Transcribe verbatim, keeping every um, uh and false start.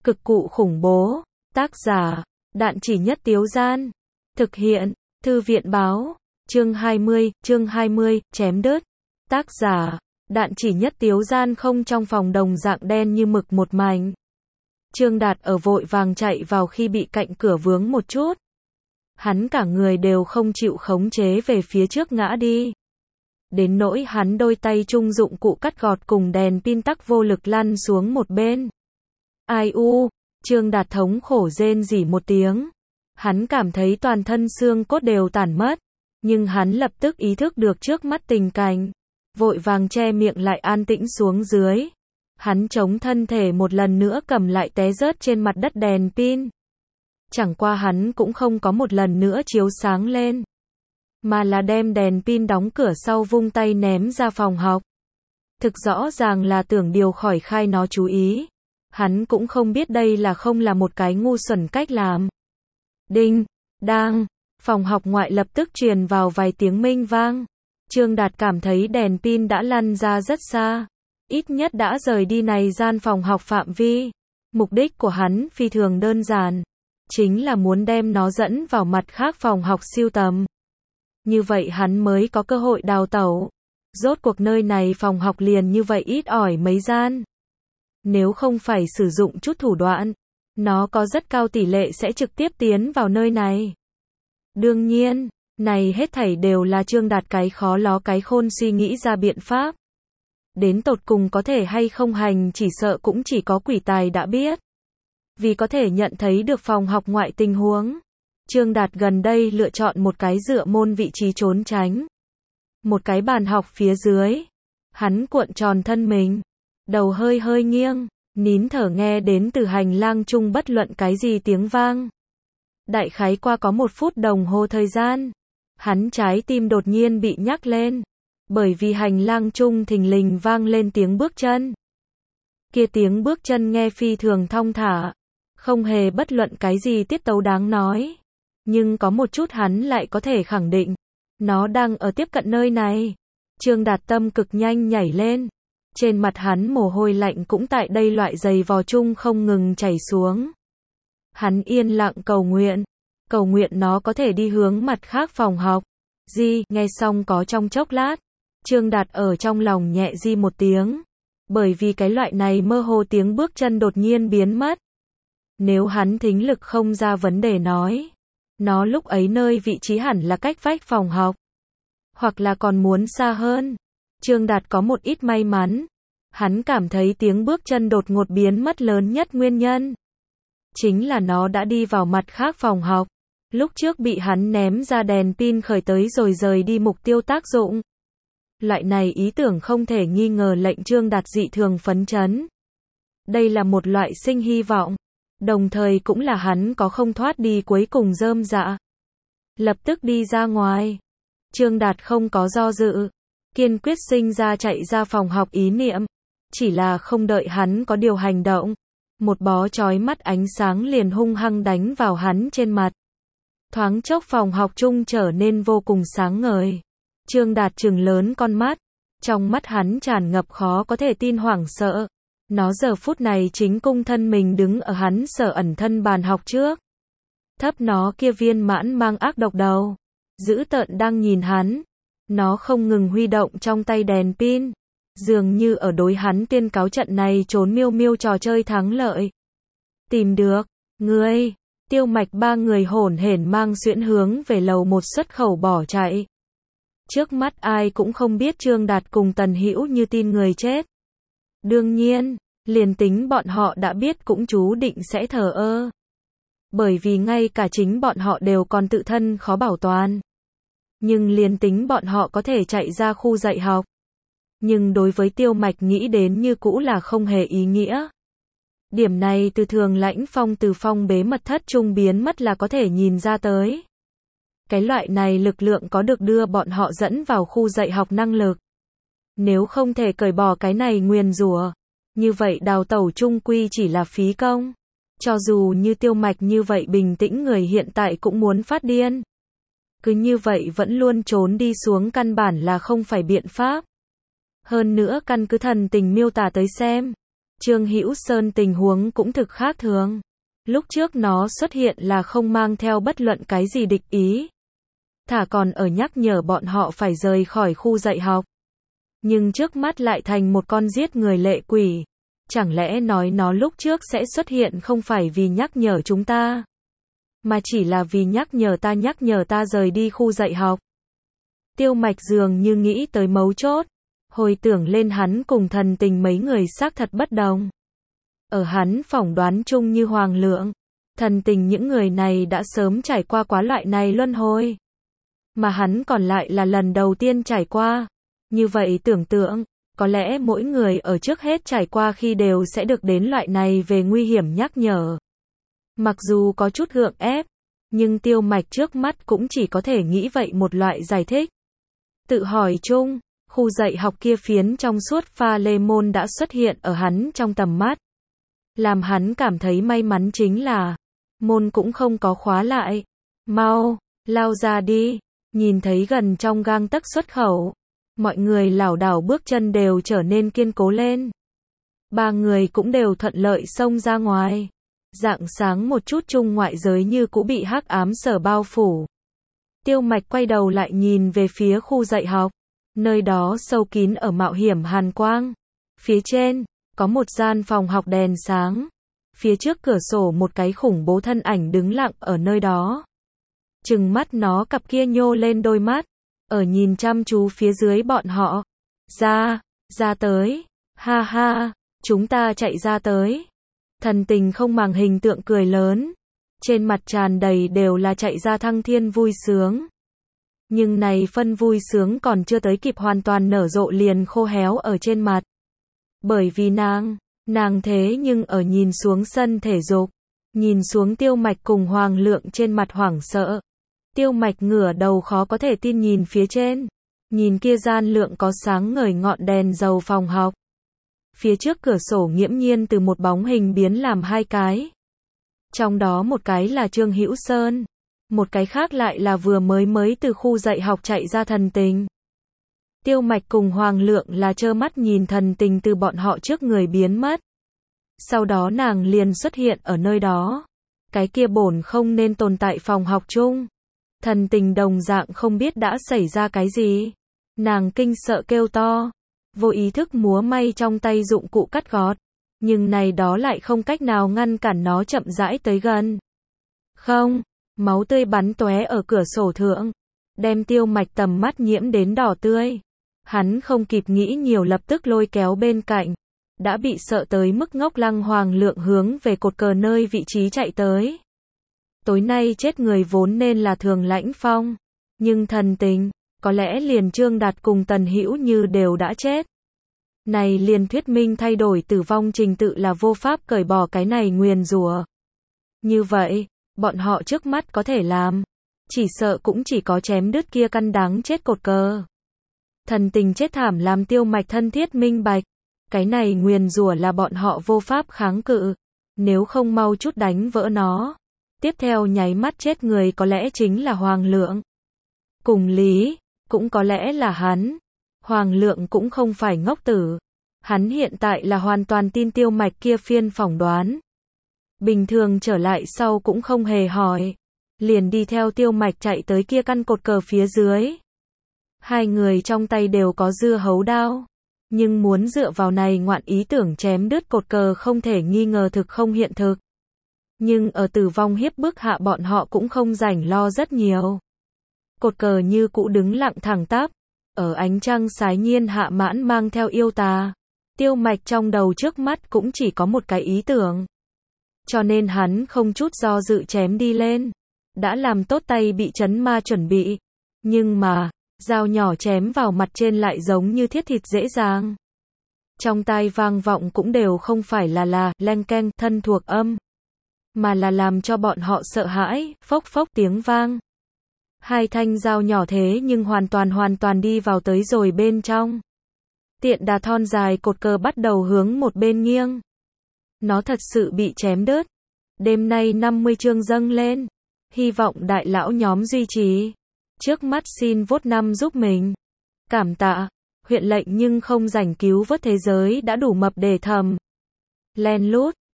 Cực cụ khủng bố. Tác giả, Đạn Chỉ Nhất Tiếu Gian. Thực hiện, Thư viện báo. Chương hai mươi, chương hai mươi, chém đứt. Tác giả, Đạn Chỉ Nhất Tiếu Gian. Không, trong phòng đồng dạng đen như mực một mảnh. Trương Đạt ở vội vàng chạy vào khi bị cạnh cửa vướng một chút. Hắn cả người đều không chịu khống chế về phía trước ngã đi. Đến nỗi hắn đôi tay trung dụng cụ cắt gọt cùng đèn pin tắc vô lực lăn xuống một bên. Ai u, Trương Đạt thống khổ rên rỉ một tiếng. Hắn cảm thấy toàn thân xương cốt đều tản mất. Nhưng hắn lập tức ý thức được trước mắt tình cảnh. Vội vàng che miệng lại an tĩnh xuống dưới. Hắn chống thân thể một lần nữa cầm lại té rớt trên mặt đất đèn pin. Chẳng qua hắn cũng không có một lần nữa chiếu sáng lên. Mà là đem đèn pin đóng cửa sau vung tay ném ra phòng học. Thực rõ ràng là tưởng điều khỏi khai nó chú ý. Hắn cũng không biết đây là không là một cái ngu xuẩn cách làm. Đinh, đang, phòng học ngoại lập tức truyền vào vài tiếng minh vang. Trương Đạt cảm thấy đèn pin đã lăn ra rất xa. Ít nhất đã rời đi này gian phòng học phạm vi. Mục đích của hắn phi thường đơn giản. Chính là muốn đem nó dẫn vào mặt khác phòng học siêu tầm. Như vậy hắn mới có cơ hội đào tẩu. Rốt cuộc nơi này phòng học liền như vậy ít ỏi mấy gian. Nếu không phải sử dụng chút thủ đoạn, nó có rất cao tỷ lệ sẽ trực tiếp tiến vào nơi này. Đương nhiên, này hết thảy đều là Trương Đạt cái khó ló cái khôn suy nghĩ ra biện pháp. Đến tột cùng có thể hay không hành chỉ sợ cũng chỉ có quỷ tài đã biết. Vì có thể nhận thấy được phòng học ngoại tình huống, Trương Đạt gần đây lựa chọn một cái dựa môn vị trí trốn tránh. Một cái bàn học phía dưới. Hắn cuộn tròn thân mình. Đầu hơi hơi nghiêng. Nín thở nghe đến từ hành lang chung bất luận cái gì tiếng vang. Đại khái qua có một phút đồng hồ thời gian. Hắn trái tim đột nhiên bị nhắc lên. Bởi vì hành lang chung thình lình vang lên tiếng bước chân. Kia tiếng bước chân nghe phi thường thong thả. Không hề bất luận cái gì tiết tấu đáng nói. Nhưng có một chút hắn lại có thể khẳng định. Nó đang ở tiếp cận nơi này. Trương Đạt tâm cực nhanh nhảy lên. Trên mặt hắn mồ hôi lạnh cũng tại đây loại giày vò chung không ngừng chảy xuống. Hắn yên lặng cầu nguyện. Cầu nguyện nó có thể đi hướng mặt khác phòng học. Di, nghe xong có trong chốc lát. Trương Đạt ở trong lòng nhẹ di một tiếng. Bởi vì cái loại này mơ hồ tiếng bước chân đột nhiên biến mất. Nếu hắn thính lực không ra vấn đề nói. Nó lúc ấy nơi vị trí hẳn là cách vách phòng học. Hoặc là còn muốn xa hơn. Trương Đạt có một ít may mắn. Hắn cảm thấy tiếng bước chân đột ngột biến mất lớn nhất nguyên nhân. Chính là nó đã đi vào mặt khác phòng học. Lúc trước bị hắn ném ra đèn pin khởi tới rồi rời đi mục tiêu tác dụng. Loại này ý tưởng không thể nghi ngờ lệnh Trương Đạt dị thường phấn chấn. Đây là một loại sinh hy vọng. Đồng thời cũng là hắn có không thoát đi cuối cùng rơm dạ. Lập tức đi ra ngoài. Trương Đạt không có do dự. Kiên quyết sinh ra chạy ra phòng học ý niệm. Chỉ là không đợi hắn có điều hành động. Một bó chói mắt ánh sáng liền hung hăng đánh vào hắn trên mặt. Thoáng chốc phòng học chung trở nên vô cùng sáng ngời. Trương Đạt trừng lớn con mắt. Trong mắt hắn tràn ngập khó có thể tin hoảng sợ. Nó giờ phút này chính cung thân mình đứng ở hắn sở ẩn thân bàn học trước. Thấp nó kia viên mãn mang ác độc đầu. Dữ tợn đang nhìn hắn. Nó không ngừng huy động trong tay đèn pin. Dường như ở đối hắn tuyên cáo trận này trốn miêu miêu trò chơi thắng lợi. Tìm được. Ngươi. Tiêu Mạch ba người hổn hển mang xuyễn hướng về lầu một xuất khẩu bỏ chạy. Trước mắt ai cũng không biết Trương Đạt cùng Tần Hữu Như tin người chết. Đương nhiên, liền tính bọn họ đã biết cũng chú định sẽ thờ ơ. Bởi vì ngay cả chính bọn họ đều còn tự thân khó bảo toàn. Nhưng liền tính bọn họ có thể chạy ra khu dạy học. Nhưng đối với Tiêu Mạch nghĩ đến như cũ là không hề ý nghĩa. Điểm này từ thường Lãnh Phong từ phong bế mật thất trung biến mất là có thể nhìn ra tới. Cái loại này lực lượng có được đưa bọn họ dẫn vào khu dạy học năng lực. Nếu không thể cởi bỏ cái này nguyền rủa, như vậy đào tẩu chung quy chỉ là phí công. Cho dù như Tiêu Mạch như vậy bình tĩnh người hiện tại cũng muốn phát điên. Cứ như vậy vẫn luôn trốn đi xuống căn bản là không phải biện pháp. Hơn nữa căn cứ thần tình miêu tả tới xem. Trương Hữu Sơn tình huống cũng thực khác thường. Lúc trước nó xuất hiện là không mang theo bất luận cái gì địch ý. Thả còn ở nhắc nhở bọn họ phải rời khỏi khu dạy học. Nhưng trước mắt lại thành một con giết người lệ quỷ. Chẳng lẽ nói nó lúc trước sẽ xuất hiện không phải vì nhắc nhở chúng ta, mà chỉ là vì nhắc nhở ta nhắc nhở ta rời đi khu dạy học. Tiêu Mạch dường như nghĩ tới mấu chốt. Hồi tưởng lên hắn cùng Thần Tình mấy người xác thật bất đồng. Ở hắn phỏng đoán chung như Hoàng Lượng, Thần Tình những người này đã sớm trải qua quá loại này luân hồi. Mà hắn còn lại là lần đầu tiên trải qua. Như vậy tưởng tượng, có lẽ mỗi người ở trước hết trải qua khi đều sẽ được đến loại này về nguy hiểm nhắc nhở. Mặc dù có chút gượng ép, nhưng Tiêu Mạch trước mắt cũng chỉ có thể nghĩ vậy một loại giải thích. Tự hỏi chung, khu dạy học kia phiến trong suốt pha lê môn đã xuất hiện ở hắn trong tầm mắt. Làm hắn cảm thấy may mắn chính là, môn cũng không có khóa lại. Mau, lao ra đi, nhìn thấy gần trong gang tấc xuất khẩu. Mọi người lảo đảo bước chân đều trở nên kiên cố lên. Ba người cũng đều thuận lợi xông ra ngoài. Rạng sáng một chút chung ngoại giới như cũ bị hắc ám sở bao phủ. Tiêu Mạch quay đầu lại nhìn về phía khu dạy học. Nơi đó sâu kín ở mạo hiểm hàn quang. Phía trên, có một gian phòng học đèn sáng. Phía trước cửa sổ một cái khủng bố thân ảnh đứng lặng ở nơi đó. Trừng mắt nó cặp kia nhô lên đôi mắt. Ở nhìn chăm chú phía dưới bọn họ. Ra, ra tới. Ha ha, chúng ta chạy ra tới. Thần Tình không màng hình tượng cười lớn. Trên mặt tràn đầy đều là chạy ra thăng thiên vui sướng. Nhưng này phân vui sướng còn chưa tới kịp hoàn toàn nở rộ liền khô héo ở trên mặt. Bởi vì nàng, nàng thế nhưng ở nhìn xuống sân thể dục. Nhìn xuống Tiêu Mạch cùng Hoàng Lượng trên mặt hoảng sợ. Tiêu Mạch ngửa đầu khó có thể tin nhìn phía trên. Nhìn kia gian lượng có sáng ngời ngọn đèn dầu phòng học. Phía trước cửa sổ nghiễm nhiên từ một bóng hình biến làm hai cái. Trong đó một cái là Trương Hữu Sơn. Một cái khác lại là vừa mới mới từ khu dạy học chạy ra Thần Tình. Tiêu Mạch cùng Hoàng Lượng là trơ mắt nhìn Thần Tình từ bọn họ trước người biến mất. Sau đó nàng liền xuất hiện ở nơi đó. Cái kia bổn không nên tồn tại phòng học chung. Thần Tình đồng dạng không biết đã xảy ra cái gì. Nàng kinh sợ kêu to. Vô ý thức múa may trong tay dụng cụ cắt gót. Nhưng này đó lại không cách nào ngăn cản nó chậm rãi tới gần. Không, máu tươi bắn tóe ở cửa sổ thượng. Đem Tiêu Mạch tầm mắt nhiễm đến đỏ tươi. Hắn không kịp nghĩ nhiều lập tức lôi kéo bên cạnh. Đã bị sợ tới mức ngốc lăng Hoàng Lượng hướng về cột cờ nơi vị trí chạy tới. Tối nay chết người vốn nên là Thường Lãnh Phong. Nhưng Thần Tình, có lẽ liền Trương Đạt cùng Tần Hữu Như đều đã chết. Này liền thuyết minh thay đổi tử vong trình tự là vô pháp cởi bỏ cái này nguyền rủa. Như vậy, bọn họ trước mắt có thể làm. Chỉ sợ cũng chỉ có chém đứt kia căn đáng chết cột cờ. Thần Tình chết thảm làm Tiêu Mạch thân thiết minh bạch. Cái này nguyền rủa là bọn họ vô pháp kháng cự. Nếu không mau chút đánh vỡ nó. Tiếp theo nháy mắt chết người có lẽ chính là Hoàng Lượng. Cùng lý, cũng có lẽ là hắn. Hoàng Lượng cũng không phải ngốc tử. Hắn hiện tại là hoàn toàn tin Tiêu Mạch kia phiên phỏng đoán. Bình thường trở lại sau cũng không hề hỏi. Liền đi theo Tiêu Mạch chạy tới kia căn cột cờ phía dưới. Hai người trong tay đều có dưa hấu đao. Nhưng muốn dựa vào này ngoạn ý tưởng chém đứt cột cờ không thể nghi ngờ thực không hiện thực. Nhưng ở tử vong hiếp bức hạ bọn họ cũng không rảnh lo rất nhiều. Cột cờ như cũ đứng lặng thẳng tắp. Ở ánh trăng sái nhiên hạ mãn mang theo yêu tà. Tiêu Mạch trong đầu trước mắt cũng chỉ có một cái ý tưởng. Cho nên hắn không chút do dự chém đi lên. Đã làm tốt tay bị chấn ma chuẩn bị. Nhưng mà, dao nhỏ chém vào mặt trên lại giống như thiết thịt dễ dàng. Trong tai vang vọng cũng đều không phải là là, leng keng, thân thuộc âm. Mà là làm cho bọn họ sợ hãi, phốc phốc tiếng vang. Hai thanh dao nhỏ thế nhưng hoàn toàn hoàn toàn đi vào tới rồi bên trong. Tiện đà thon dài cột cờ bắt đầu hướng một bên nghiêng. Nó thật sự bị chém đứt. Đêm nay năm mươi chương dâng lên. Hy vọng đại lão nhóm duy trì. Trước mắt xin vote năm giúp mình. Cảm tạ. Huyện lệnh nhưng không rảnh cứu vớt thế giới đã đủ mập để thầm. len lút,